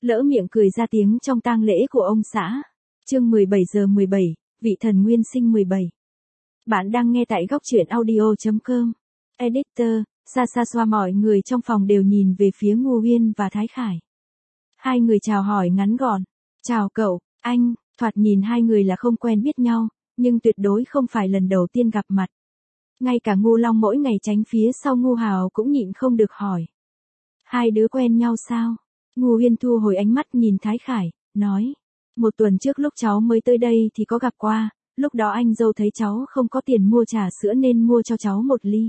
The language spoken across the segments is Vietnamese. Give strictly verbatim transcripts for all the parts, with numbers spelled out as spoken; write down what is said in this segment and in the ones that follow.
lỡ miệng cười ra tiếng trong tang lễ của ông xã. Chương mười bảy giờ mười bảy, vị thần nguyên sinh mười bảy. Bạn đang nghe tại góc truyện audio chấm com. Editor, xa xa xoa mọi người trong phòng đều nhìn về phía Ngô Uyên và Thái Khải. Hai người chào hỏi ngắn gọn. Chào cậu, anh, thoạt nhìn hai người là không quen biết nhau, nhưng tuyệt đối không phải lần đầu tiên gặp mặt. Ngay cả Ngô Long mỗi ngày tránh phía sau Ngô Hào cũng nhịn không được hỏi. Hai đứa quen nhau sao? Ngô Uyên thu hồi ánh mắt nhìn Thái Khải, nói. Một tuần trước lúc cháu mới tới đây thì có gặp qua, lúc đó anh dâu thấy cháu không có tiền mua trà sữa nên mua cho cháu một ly.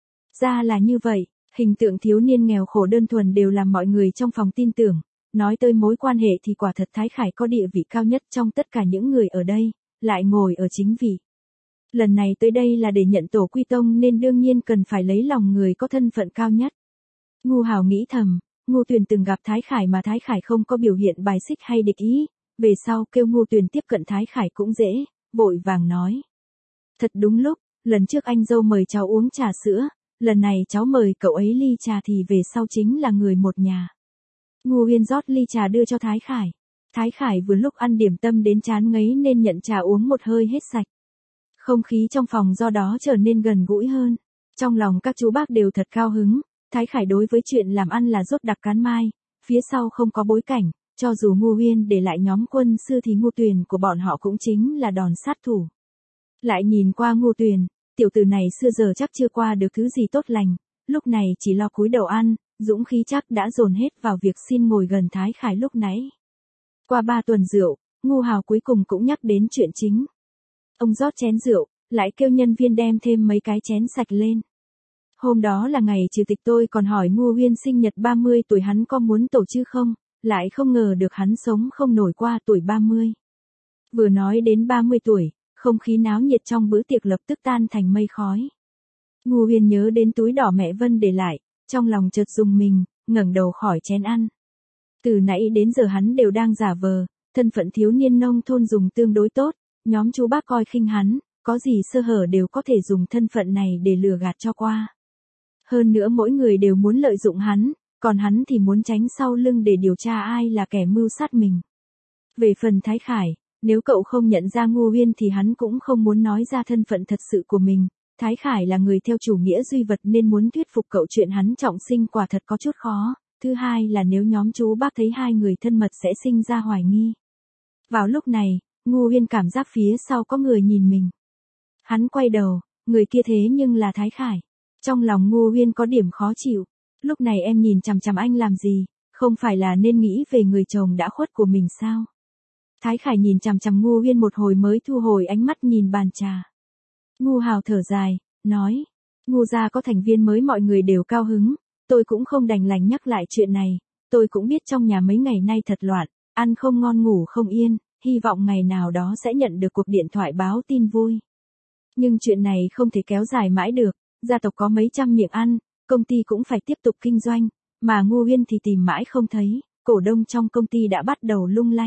Ra là như vậy, hình tượng thiếu niên nghèo khổ đơn thuần đều làm mọi người trong phòng tin tưởng. Nói tới mối quan hệ thì quả thật Thái Khải có địa vị cao nhất trong tất cả những người ở đây, lại ngồi ở chính vị. Lần này tới đây là để nhận tổ quy tông nên đương nhiên cần phải lấy lòng người có thân phận cao nhất. Ngô Hào nghĩ thầm, Ngô Tuyền từng gặp Thái Khải mà Thái Khải không có biểu hiện bài xích hay địch ý, về sau kêu Ngô Tuyền tiếp cận Thái Khải cũng dễ, vội vàng nói. Thật đúng lúc, lần trước anh dâu mời cháu uống trà sữa, lần này cháu mời cậu ấy ly trà thì về sau chính là người một nhà. Ngô Uyên rót ly trà đưa cho Thái Khải. Thái Khải vừa lúc ăn điểm tâm đến chán ngấy nên nhận trà uống một hơi hết sạch. Không khí trong phòng do đó trở nên gần gũi hơn. Trong lòng các chú bác đều thật cao hứng. Thái Khải đối với chuyện làm ăn là rốt đặc cán mai, phía sau không có bối cảnh, cho dù Ngô Uyên để lại nhóm quân sư thì Ngô Tuyền của bọn họ cũng chính là đòn sát thủ. Lại nhìn qua Ngô Tuyền, tiểu tử này xưa giờ chắc chưa qua được thứ gì tốt lành, lúc này chỉ lo cúi đầu ăn, dũng khí chắc đã dồn hết vào việc xin ngồi gần Thái Khải lúc nãy. Qua ba tuần rượu, Ngô Hào cuối cùng cũng nhắc đến chuyện chính. Ông rót chén rượu, lại kêu nhân viên đem thêm mấy cái chén sạch lên. Hôm đó là ngày trừ tịch tôi còn hỏi Ngô Uyên sinh nhật ba mươi tuổi hắn có muốn tổ chứ không, lại không ngờ được hắn sống không nổi qua tuổi ba mươi. Vừa nói đến ba mươi tuổi, không khí náo nhiệt trong bữa tiệc lập tức tan thành mây khói. Ngô Uyên nhớ đến túi đỏ mẹ Vân để lại, trong lòng chợt rùng mình, ngẩng đầu khỏi chén ăn. Từ nãy đến giờ hắn đều đang giả vờ, thân phận thiếu niên nông thôn dùng tương đối tốt, nhóm chú bác coi khinh hắn, có gì sơ hở đều có thể dùng thân phận này để lừa gạt cho qua. Hơn nữa mỗi người đều muốn lợi dụng hắn, còn hắn thì muốn tránh sau lưng để điều tra ai là kẻ mưu sát mình. Về phần Thái Khải, nếu cậu không nhận ra Ngô Uyên thì hắn cũng không muốn nói ra thân phận thật sự của mình. Thái Khải là người theo chủ nghĩa duy vật nên muốn thuyết phục cậu chuyện hắn trọng sinh quả thật có chút khó. Thứ hai là nếu nhóm chú bác thấy hai người thân mật sẽ sinh ra hoài nghi. Vào lúc này, Ngô Uyên cảm giác phía sau có người nhìn mình. Hắn quay đầu, người kia thế nhưng là Thái Khải. Trong lòng Ngô Uyên có điểm khó chịu. Lúc này em nhìn chằm chằm anh làm gì, không phải là nên nghĩ về người chồng đã khuất của mình sao? Thái Khải nhìn chằm chằm Ngô Uyên một hồi mới thu hồi ánh mắt nhìn bàn trà. Ngô Hào thở dài, nói, Ngô gia có thành viên mới mọi người đều cao hứng, tôi cũng không đành lòng nhắc lại chuyện này, tôi cũng biết trong nhà mấy ngày nay thật loạn, ăn không ngon ngủ không yên, hy vọng ngày nào đó sẽ nhận được cuộc điện thoại báo tin vui. Nhưng chuyện này không thể kéo dài mãi được, gia tộc có mấy trăm miệng ăn, công ty cũng phải tiếp tục kinh doanh, mà Ngô Uyên thì tìm mãi không thấy, cổ đông trong công ty đã bắt đầu lung lay.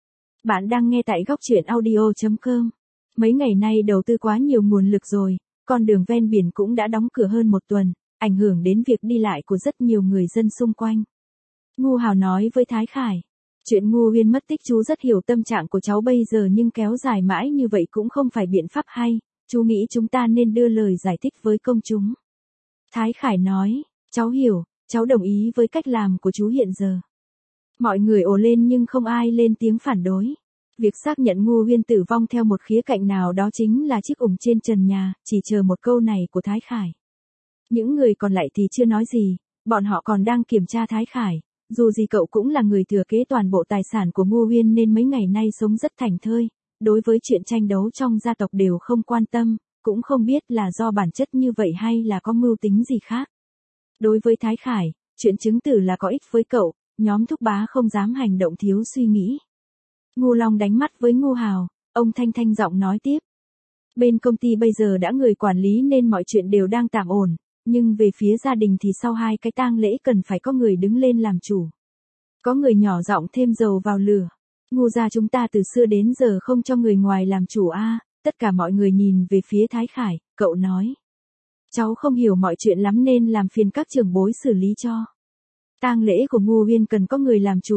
Bạn đang nghe tại góc truyện audio chấm com. Mấy ngày nay đầu tư quá nhiều nguồn lực rồi, con đường ven biển cũng đã đóng cửa hơn một tuần, ảnh hưởng đến việc đi lại của rất nhiều người dân xung quanh. Ngô Hào nói với Thái Khải, chuyện Ngô Uyên mất tích chú rất hiểu tâm trạng của cháu bây giờ nhưng kéo dài mãi như vậy cũng không phải biện pháp hay, chú nghĩ chúng ta nên đưa lời giải thích với công chúng. Thái Khải nói, cháu hiểu, cháu đồng ý với cách làm của chú hiện giờ. Mọi người ồ lên nhưng không ai lên tiếng phản đối. Việc xác nhận Ngô Uyên tử vong theo một khía cạnh nào đó chính là chiếc ủng trên trần nhà, chỉ chờ một câu này của Thái Khải. Những người còn lại thì chưa nói gì, bọn họ còn đang kiểm tra Thái Khải, dù gì cậu cũng là người thừa kế toàn bộ tài sản của Ngô Uyên nên mấy ngày nay sống rất thảnh thơi, đối với chuyện tranh đấu trong gia tộc đều không quan tâm, cũng không biết là do bản chất như vậy hay là có mưu tính gì khác. Đối với Thái Khải, chuyện chứng tử là có ích với cậu, nhóm thúc bá không dám hành động thiếu suy nghĩ. Ngô Long đánh mắt với Ngô Hào, ông thanh thanh giọng nói tiếp. Bên công ty bây giờ đã người quản lý nên mọi chuyện đều đang tạm ổn, nhưng về phía gia đình thì sau hai cái tang lễ cần phải có người đứng lên làm chủ. Có người nhỏ giọng thêm dầu vào lửa. Ngô gia chúng ta từ xưa đến giờ không cho người ngoài làm chủ a. Tất cả mọi người nhìn về phía Thái Khải, cậu nói. Cháu không hiểu mọi chuyện lắm nên làm phiền các trưởng bối xử lý cho. Tang lễ của Ngô Uyên cần có người làm chủ,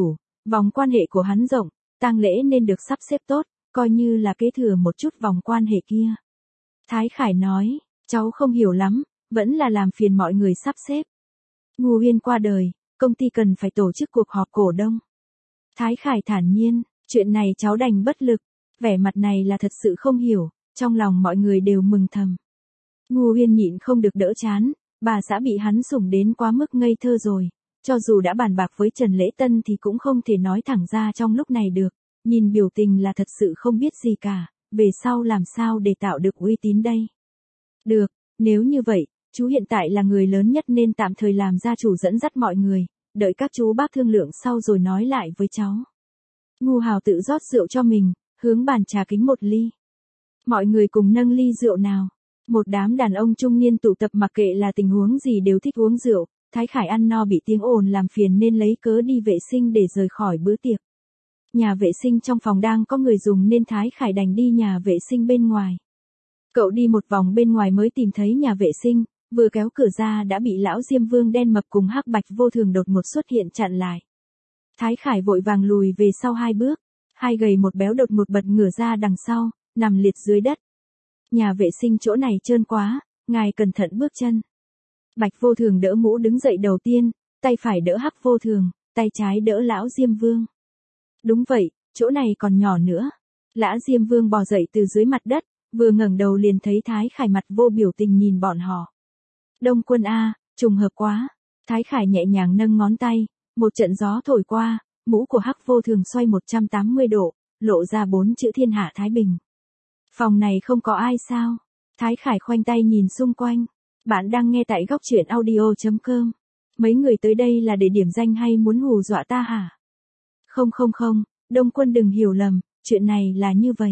Vòng quan hệ của hắn rộng, tang lễ nên được sắp xếp tốt, coi như là kế thừa một chút vòng quan hệ kia. Thái Khải nói, cháu không hiểu lắm, vẫn là làm phiền mọi người sắp xếp. Ngô Uyên qua đời, công ty cần phải tổ chức cuộc họp cổ đông. Thái Khải thản nhiên, chuyện này cháu đành bất lực, vẻ mặt này là thật sự không hiểu, trong lòng mọi người đều mừng thầm. Ngô Uyên nhịn không được đỡ chán, bà xã bị hắn sủng đến quá mức ngây thơ rồi, cho dù đã bàn bạc với Trần Lễ Tân thì cũng không thể nói thẳng ra trong lúc này được, nhìn biểu tình là thật sự không biết gì cả, về sau làm sao để tạo được uy tín đây. Được, nếu như vậy, chú hiện tại là người lớn nhất nên tạm thời làm gia chủ dẫn dắt mọi người, đợi các chú bác thương lượng sau rồi nói lại với cháu. Ngô Hào tự rót rượu cho mình, hướng bàn trà kính một ly. Mọi người cùng nâng ly rượu nào. Một đám đàn ông trung niên tụ tập mặc kệ là tình huống gì đều thích uống rượu, Thái Khải ăn no bị tiếng ồn làm phiền nên lấy cớ đi vệ sinh để rời khỏi bữa tiệc. Nhà vệ sinh trong phòng đang có người dùng nên Thái Khải đành đi nhà vệ sinh bên ngoài. Cậu đi một vòng bên ngoài mới tìm thấy nhà vệ sinh, vừa kéo cửa ra đã bị lão Diêm Vương đen mập cùng Hắc Bạch Vô Thường đột ngột xuất hiện chặn lại. Thái Khải vội vàng lùi về sau hai bước, hai gầy một béo đột ngột bật ngửa ra đằng sau, nằm liệt dưới đất. Nhà vệ sinh chỗ này trơn quá, ngài cẩn thận bước chân. Bạch Vô Thường đỡ mũ đứng dậy đầu tiên, tay phải đỡ Hắc Vô Thường, tay trái đỡ lão Diêm Vương. Đúng vậy, chỗ này còn nhỏ nữa. Lão Diêm Vương bò dậy từ dưới mặt đất, vừa ngẩng đầu liền thấy Thái Khải mặt vô biểu tình nhìn bọn họ. Đông Quân a, trùng hợp quá. Thái Khải nhẹ nhàng nâng ngón tay, một trận gió thổi qua, mũ của Hắc Vô Thường xoay một trăm tám mươi độ, lộ ra bốn chữ Thiên Hạ Thái Bình. Phòng này không có ai sao? Thái Khải khoanh tay nhìn xung quanh. Bạn đang nghe tại góc truyện audio chấm com. Mấy người tới đây là để điểm danh hay muốn hù dọa ta hả? Không không không, Đông Quân đừng hiểu lầm, chuyện này là như vậy.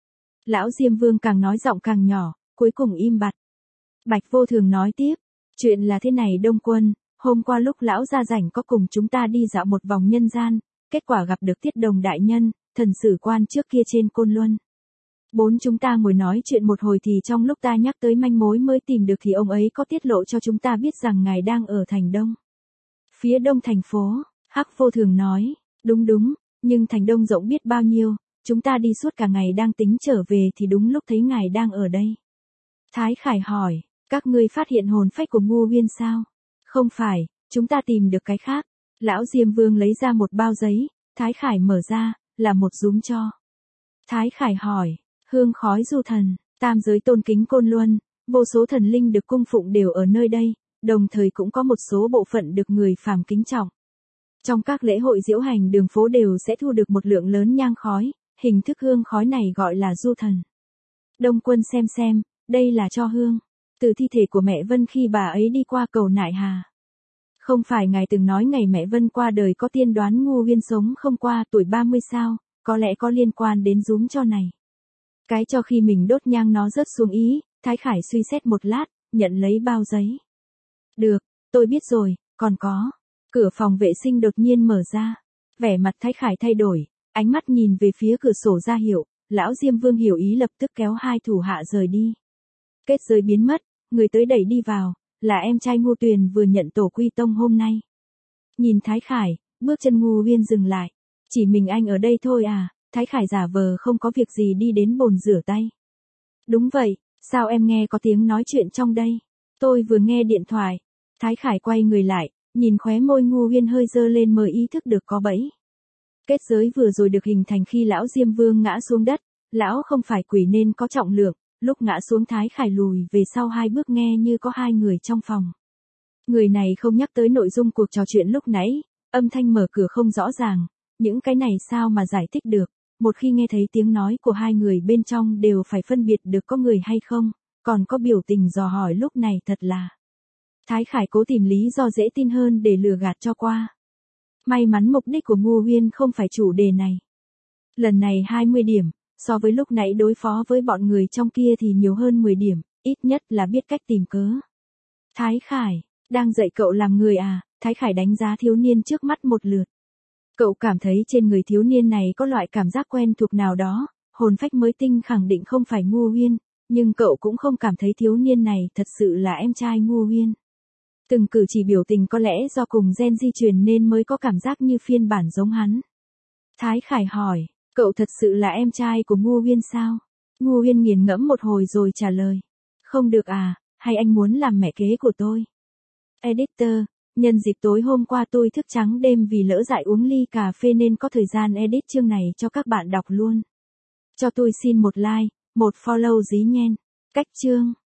Lão Diêm Vương càng nói giọng càng nhỏ, cuối cùng im bặt. Bạch Vô Thường nói tiếp, chuyện là thế này Đông Quân, hôm qua lúc lão ra rảnh có cùng chúng ta đi dạo một vòng nhân gian, kết quả gặp được Tiết Đồng đại nhân, thần sử quan trước kia trên Côn Luân. Bốn chúng ta ngồi nói chuyện một hồi thì trong lúc ta nhắc tới manh mối mới tìm được thì ông ấy có tiết lộ cho chúng ta biết rằng ngài đang ở thành Đông. Phía đông thành phố, Hắc Vô Thường nói, đúng đúng, nhưng thành Đông rộng biết bao nhiêu, chúng ta đi suốt cả ngày đang tính trở về thì đúng lúc thấy ngài đang ở đây. Thái Khải hỏi, các ngươi phát hiện hồn phách của Ngô Uyên sao? Không phải, chúng ta tìm được cái khác. Lão Diêm Vương lấy ra một bao giấy, Thái Khải mở ra, là một rúm tro. Thái Khải hỏi, hương khói du thần, tam giới tôn kính Côn Luân, vô số thần linh được cung phụng đều ở nơi đây, đồng thời cũng có một số bộ phận được người phàm kính trọng. Trong các lễ hội diễu hành đường phố đều sẽ thu được một lượng lớn nhang khói, hình thức hương khói này gọi là du thần. Đông Quân xem xem, đây là tro hương, từ thi thể của mẹ Vân khi bà ấy đi qua cầu Nại Hà. Không phải ngài từng nói ngày mẹ Vân qua đời có tiên đoán Ngô Uyên sống không qua tuổi ba mươi sao, có lẽ có liên quan đến rúm tro này. Cái cho khi mình đốt nhang nó rớt xuống ý, Thái Khải suy xét một lát, nhận lấy bao giấy. Được, tôi biết rồi, còn có. Cửa phòng vệ sinh đột nhiên mở ra. Vẻ mặt Thái Khải thay đổi, ánh mắt nhìn về phía cửa sổ ra hiệu, lão Diêm Vương hiểu ý lập tức kéo hai thủ hạ rời đi. Kết giới biến mất, người tới đẩy đi vào, là em trai Ngô Tuyền vừa nhận tổ quy tông hôm nay. Nhìn Thái Khải, bước chân Ngô Uyên dừng lại. Chỉ mình anh ở đây thôi à? Thái Khải giả vờ không có việc gì đi đến bồn rửa tay. Đúng vậy, sao em nghe có tiếng nói chuyện trong đây? Tôi vừa nghe điện thoại. Thái Khải quay người lại, nhìn khóe môi Ngô Uyên hơi dơ lên mới ý thức được có bẫy. Kết giới vừa rồi được hình thành khi lão Diêm Vương ngã xuống đất, lão không phải quỷ nên có trọng lượng, lúc ngã xuống Thái Khải lùi về sau hai bước nghe như có hai người trong phòng. Người này không nhắc tới nội dung cuộc trò chuyện lúc nãy, âm thanh mở cửa không rõ ràng, những cái này sao mà giải thích được, một khi nghe thấy tiếng nói của hai người bên trong đều phải phân biệt được có người hay không, còn có biểu tình dò hỏi lúc này thật là. Thái Khải cố tìm lý do dễ tin hơn để lừa gạt cho qua. May mắn mục đích của Ngô Uyên không phải chủ đề này. Lần này hai mươi điểm, so với lúc nãy đối phó với bọn người trong kia thì nhiều hơn mười điểm, ít nhất là biết cách tìm cớ. Thái Khải, đang dạy cậu làm người à? Thái Khải đánh giá thiếu niên trước mắt một lượt. Cậu cảm thấy trên người thiếu niên này có loại cảm giác quen thuộc nào đó, hồn phách mới tinh khẳng định không phải Ngô Uyên, nhưng cậu cũng không cảm thấy thiếu niên này thật sự là em trai Ngô Uyên. Từng cử chỉ biểu tình có lẽ do cùng gen di truyền nên mới có cảm giác như phiên bản giống hắn. Thái Khải hỏi, cậu thật sự là em trai của Ngô Huyên sao? Ngô Huyên nghiền ngẫm một hồi rồi trả lời. Không được à, hay anh muốn làm mẹ kế của tôi? Editor, nhân dịp tối hôm qua tôi thức trắng đêm vì lỡ dại uống ly cà phê nên có thời gian edit chương này cho các bạn đọc luôn. Cho tôi xin một like, một follow dí nhen. Cách chương